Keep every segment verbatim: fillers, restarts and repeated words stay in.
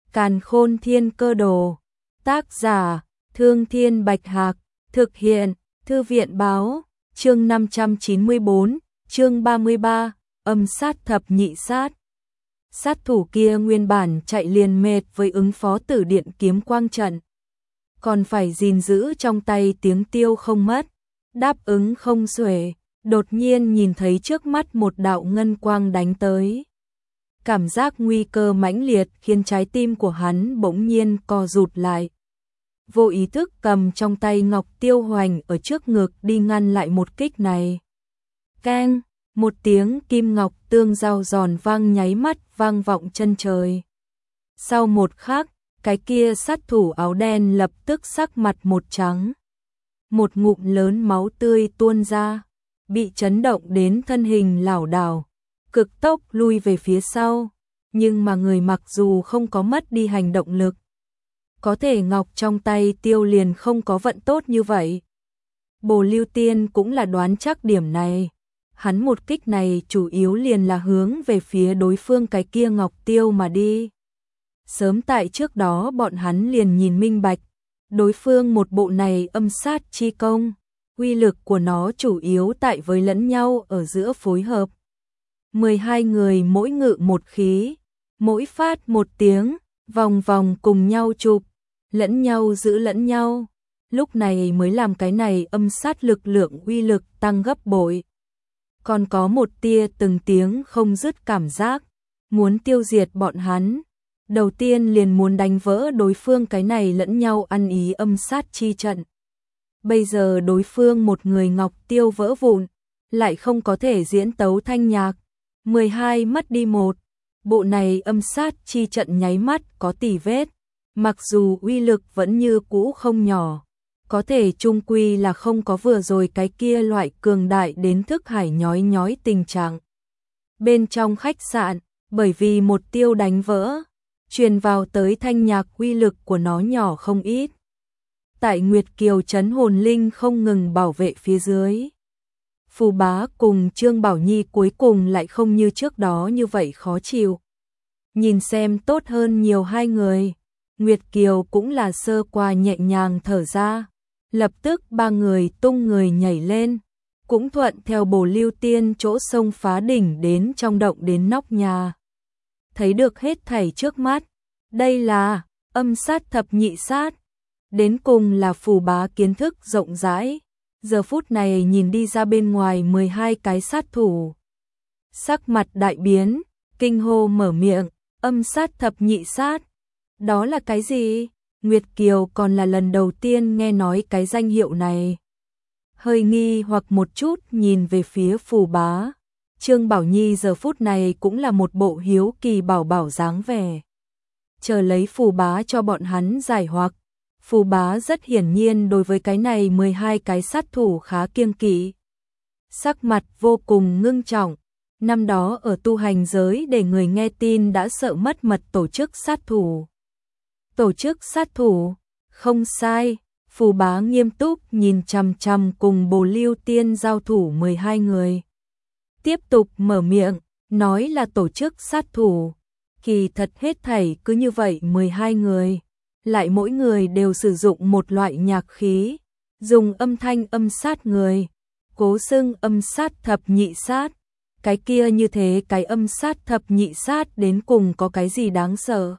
Càn Khôn Thiên Cơ Đồ. Tác giả: Thương Thiên Bạch Hạc. Thực hiện: Thư viện báo. Chương năm trăm chín mươi bốn, chương ba mươi ba, âm sát thập nhị sát. Sát thủ kia nguyên bản chạy liền mệt với ứng phó Tử Điện kiếm quang trận, còn phải gìn giữ trong tay tiếng tiêu không mất, đáp ứng không xuể, đột nhiên nhìn thấy trước mắt một đạo ngân quang đánh tới. Cảm giác nguy cơ mãnh liệt khiến trái tim của hắn bỗng nhiên co rụt lại. Vô ý thức cầm trong tay ngọc tiêu hoành ở trước ngực đi ngăn lại một kích này. Keng, một tiếng kim ngọc tương giao giòn vang nháy mắt vang vọng chân trời. Sau một khắc, cái kia sát thủ áo đen lập tức sắc mặt một trắng. Một ngụm lớn máu tươi tuôn ra, bị chấn động đến thân hình lảo đảo, cực tốc lui về phía sau, nhưng mà người mặc dù không có mất đi hành động lực, có thể ngọc trong tay tiêu liền không có vận tốt như vậy. Bồ Lưu Tiên cũng là đoán chắc điểm này, hắn một kích này chủ yếu liền là hướng về phía đối phương cái kia ngọc tiêu mà đi. Sớm tại trước đó bọn hắn liền nhìn minh bạch, đối phương một bộ này âm sát chi công, uy lực của nó chủ yếu tại với lẫn nhau ở giữa phối hợp. mười hai người mỗi ngự một khí, mỗi phát một tiếng, vòng vòng cùng nhau chụp, lẫn nhau giữ lẫn nhau, lúc này mới làm cái này âm sát lực lượng uy lực tăng gấp bội. Còn có một tia từng tiếng không dứt cảm giác, muốn tiêu diệt bọn hắn. Đầu tiên liền muốn đánh vỡ đối phương cái này lẫn nhau ăn ý âm sát chi trận. Bây giờ đối phương một người ngọc tiêu vỡ vụn, lại không có thể diễn tấu thanh nhạc. mười hai mất đi một, bộ này âm sát chi trận nháy mắt có tỉ vết. Mặc dù uy lực vẫn như cũ không nhỏ, có thể chung quy là không có vừa rồi cái kia loại cường đại đến thức hải nhói nhói tình trạng. Bên trong khách sạn, bởi vì một tiêu đánh vỡ, truyền vào tới thanh nhạc uy lực của nó nhỏ không ít. Tại Nguyệt Kiều trấn hồn linh không ngừng bảo vệ phía dưới, Phù Bá cùng Trương Bảo Nhi cuối cùng lại không như trước đó như vậy khó chịu. Nhìn xem tốt hơn nhiều hai người, Nguyệt Kiều cũng là sơ qua nhẹ nhàng thở ra, lập tức ba người tung người nhảy lên, cũng thuận theo Bồ Lưu Tiên chỗ sông phá đỉnh đến trong động đến nóc nhà. Thấy được hết thảy trước mắt, đây là âm sát thập nhị sát, đến cùng là Phù Bá kiến thức rộng rãi, giờ phút này nhìn đi ra bên ngoài mười hai cái sát thủ. Sắc mặt đại biến, kinh hô mở miệng, âm sát thập nhị sát, đó là cái gì? Nguyệt Kiều còn là lần đầu tiên nghe nói cái danh hiệu này. Hơi nghi hoặc một chút nhìn về phía Phù Bá. Trương Bảo Nhi giờ phút này cũng là một bộ hiếu kỳ bảo bảo dáng vẻ, chờ lấy Phù Bá cho bọn hắn giải hoặc. Phù Bá rất hiển nhiên đối với cái này mười hai cái sát thủ khá kiêng kỵ. Sắc mặt vô cùng ngưng trọng, năm đó ở tu hành giới để người nghe tin đã sợ mất mật tổ chức sát thủ. Tổ chức sát thủ, không sai, Phù Bá nghiêm túc nhìn chằm chằm cùng Bồ Lưu Tiên giao thủ mười hai người. Tiếp tục mở miệng, nói là tổ chức sát thủ, kỳ thật hết thảy cứ như vậy mười hai người, lại mỗi người đều sử dụng một loại nhạc khí, dùng âm thanh âm sát người, cố xưng âm sát thập nhị sát. Cái kia như thế cái âm sát thập nhị sát đến cùng có cái gì đáng sợ?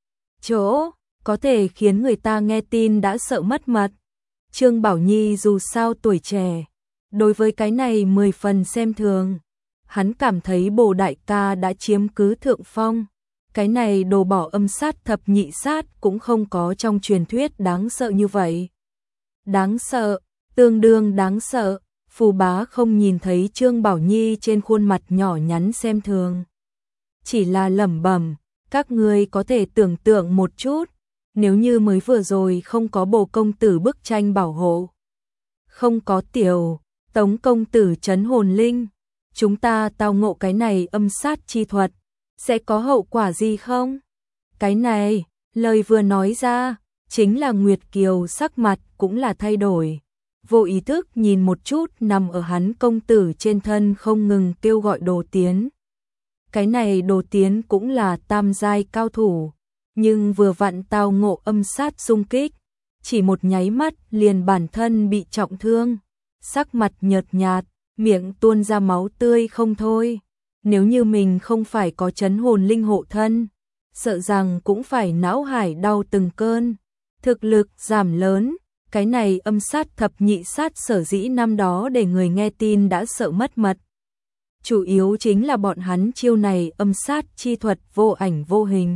Chỗ có thể khiến người ta nghe tin đã sợ mất mật. Trương Bảo Nhi dù sao tuổi trẻ, đối với cái này mười phần xem thường. Hắn cảm thấy Bồ đại ca đã chiếm cứ thượng phong, cái này đồ bỏ âm sát thập nhị sát cũng không có trong truyền thuyết đáng sợ như vậy. Đáng sợ, tương đương đáng sợ. Phù Bá không nhìn thấy Trương Bảo Nhi trên khuôn mặt nhỏ nhắn xem thường, chỉ là lẩm bẩm, các ngươi có thể tưởng tượng một chút, nếu như mới vừa rồi không có Bồ công tử bức tranh bảo hộ, không có tiểu Tống công tử trấn hồn linh, chúng ta tao ngộ cái này âm sát chi thuật, sẽ có hậu quả gì không? Cái này, lời vừa nói ra, chính là Nguyệt Kiều sắc mặt cũng là thay đổi. Vô ý thức nhìn một chút nằm ở hắn công tử trên thân không ngừng kêu gọi Đồ Tiến. Cái này Đồ Tiến cũng là tam giai cao thủ, nhưng vừa vặn tao ngộ âm sát xung kích, chỉ một nháy mắt liền bản thân bị trọng thương, sắc mặt nhợt nhạt, miệng tuôn ra máu tươi không thôi. Nếu như mình không phải có trấn hồn linh hộ thân, sợ rằng cũng phải não hải đau từng cơn. Thực lực giảm lớn, cái này âm sát thập nhị sát sở dĩ năm đó để người nghe tin đã sợ mất mật. Chủ yếu chính là bọn hắn chiêu này âm sát chi thuật vô ảnh vô hình.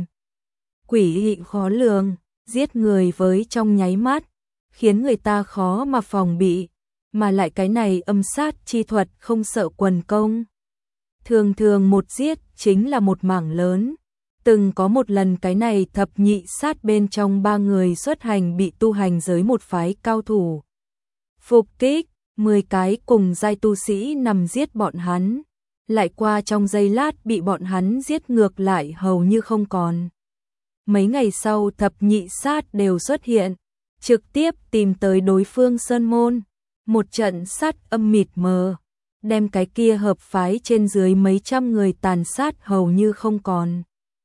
Quỷ dị khó lường, giết người với trong nháy mắt, khiến người ta khó mà phòng bị, mà lại cái này âm sát chi thuật không sợ quần công. Thường thường một giết chính là một mảng lớn. Từng có một lần cái này thập nhị sát bên trong ba người xuất hành bị tu hành giới một phái cao thủ phục kích, mười cái cùng giai tu sĩ nằm giết bọn hắn, lại qua trong giây lát bị bọn hắn giết ngược lại hầu như không còn. Mấy ngày sau thập nhị sát đều xuất hiện, trực tiếp tìm tới đối phương sơn môn, một trận sát âm mịt mờ, đem cái kia hợp phái trên dưới mấy trăm người tàn sát hầu như không còn.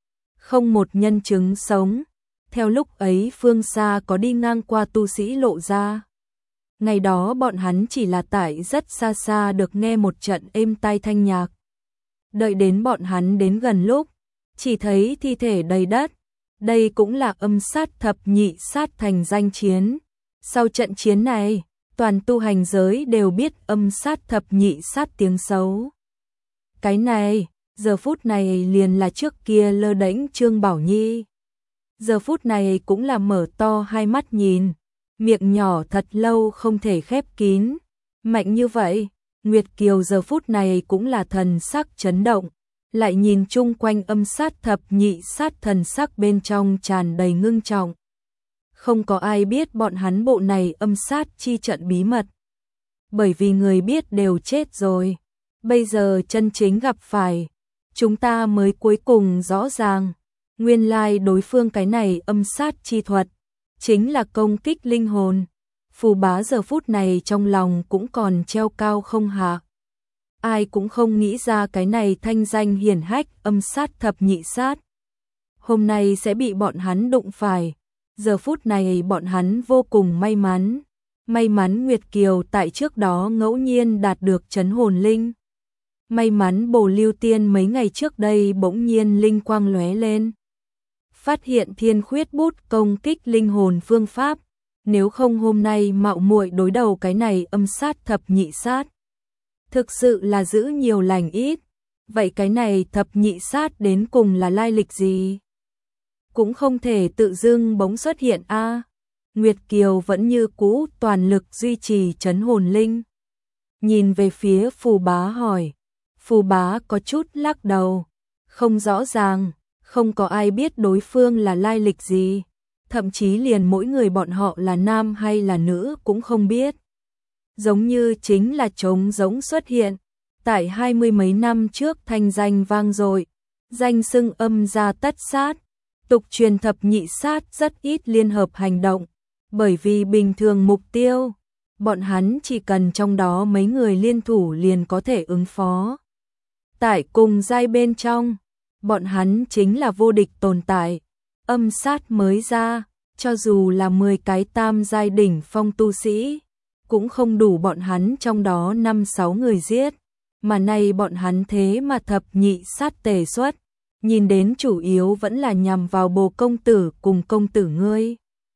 Không một nhân chứng sống, theo lúc ấy phương xa có đi ngang qua tu sĩ lộ ra. Ngày đó bọn hắn chỉ là tại rất xa xa được nghe một trận êm tai thanh nhạc. Đợi đến bọn hắn đến gần lúc, chỉ thấy thi thể đầy đất. Đây cũng là âm sát thập nhị sát thành danh chiến. Sau trận chiến này, toàn tu hành giới đều biết âm sát thập nhị sát tiếng xấu. Cái này, giờ phút này liền là trước kia lơ đễnh Trương Bảo Nhi. Giờ phút này cũng là mở to hai mắt nhìn, miệng nhỏ thật lâu không thể khép kín. Mạnh như vậy, Nguyệt Kiều giờ phút này cũng là thần sắc chấn động, lại nhìn chung quanh âm sát thập nhị sát thần sắc bên trong tràn đầy ngưng trọng. Không có ai biết bọn hắn bộ này âm sát chi trận bí mật. Bởi vì người biết đều chết rồi. Bây giờ chân chính gặp phải, chúng ta mới cuối cùng rõ ràng. Nguyên lai đối phương cái này âm sát chi thuật, chính là công kích linh hồn. Phù Bá giờ phút này trong lòng cũng còn treo cao không hạ. Ai cũng không nghĩ ra cái này thanh danh hiển hách âm sát thập nhị sát. Hôm nay sẽ bị bọn hắn đụng phải. Giờ phút này bọn hắn vô cùng may mắn. May mắn Nguyệt Kiều tại trước đó ngẫu nhiên đạt được trấn hồn linh. May mắn Bồ Lưu Tiên mấy ngày trước đây bỗng nhiên linh quang lóe lên. Phát hiện thiên khuyết bút công kích linh hồn phương pháp. Nếu không hôm nay mạo muội đối đầu cái này âm sát thập nhị sát. Thực sự là giữ nhiều lành ít. Vậy cái này thập nhị sát đến cùng là lai lịch gì? Cũng không thể tự dưng bỗng xuất hiện a. À, Nguyệt Kiều vẫn như cũ toàn lực duy trì trấn hồn linh. Nhìn về phía Phù Bá hỏi. Phù Bá có chút lắc đầu. Không rõ ràng, không có ai biết đối phương là lai lịch gì. Thậm chí liền mỗi người bọn họ là nam hay là nữ cũng không biết. Giống như chính là trống giống xuất hiện. Tại hai mươi mấy năm trước thanh danh vang dội, danh xưng âm gia tất sát. Tục truyền thập nhị sát rất ít liên hợp hành động, bởi vì bình thường mục tiêu, bọn hắn chỉ cần trong đó mấy người liên thủ liền có thể ứng phó. Tại cùng giai bên trong, bọn hắn chính là vô địch tồn tại, âm sát mới ra, cho dù là mười cái tam giai đỉnh phong tu sĩ, cũng không đủ bọn hắn trong đó năm sáu người giết, mà nay bọn hắn thế mà thập nhị sát tề xuất. Nhìn đến chủ yếu vẫn là nhằm vào Bồ công tử cùng công tử ngươi.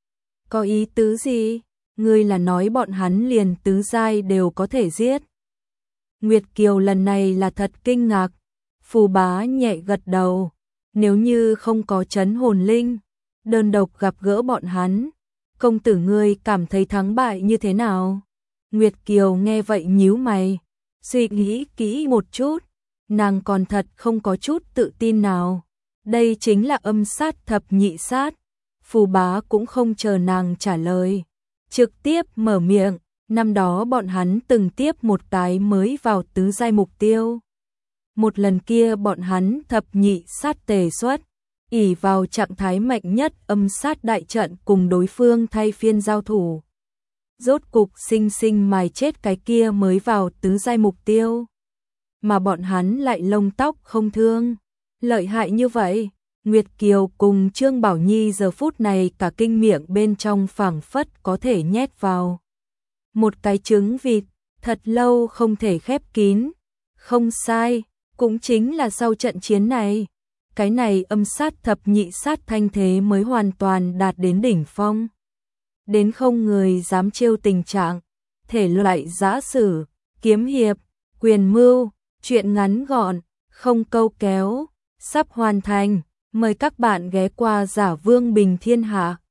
Có ý tứ gì? Ngươi là nói bọn hắn liền tứ giai đều có thể giết. Nguyệt Kiều lần này là thật kinh ngạc. Phù Bá nhẹ gật đầu. Nếu như không có trấn hồn linh, đơn độc gặp gỡ bọn hắn, công tử ngươi cảm thấy thắng bại như thế nào? Nguyệt Kiều nghe vậy nhíu mày, suy nghĩ kỹ một chút. Nàng còn thật không có chút tự tin nào. Đây chính là âm sát thập nhị sát. Phù Bá cũng không chờ nàng trả lời, trực tiếp mở miệng. Năm đó bọn hắn từng tiếp một cái mới vào tứ giai mục tiêu. Một lần kia bọn hắn thập nhị sát tề xuất, ỷ vào trạng thái mạnh nhất âm sát đại trận cùng đối phương thay phiên giao thủ. Rốt cục sinh sinh mài chết cái kia mới vào tứ giai mục tiêu. Mà bọn hắn lại lông tóc không thương. Lợi hại như vậy, Nguyệt Kiều cùng Trương Bảo Nhi giờ phút này cả kinh miệng bên trong phảng phất có thể nhét vào một cái trứng vịt, thật lâu không thể khép kín. Không sai, cũng chính là sau trận chiến này, cái này âm sát thập nhị sát thanh thế mới hoàn toàn đạt đến đỉnh phong. Đến không người dám trêu tình trạng, thể loại giã sử, kiếm hiệp, quyền mưu, truyện ngắn gọn, không câu kéo, sắp hoàn thành. Mời các bạn ghé qua Giả Vương Bình Thiên Hạ.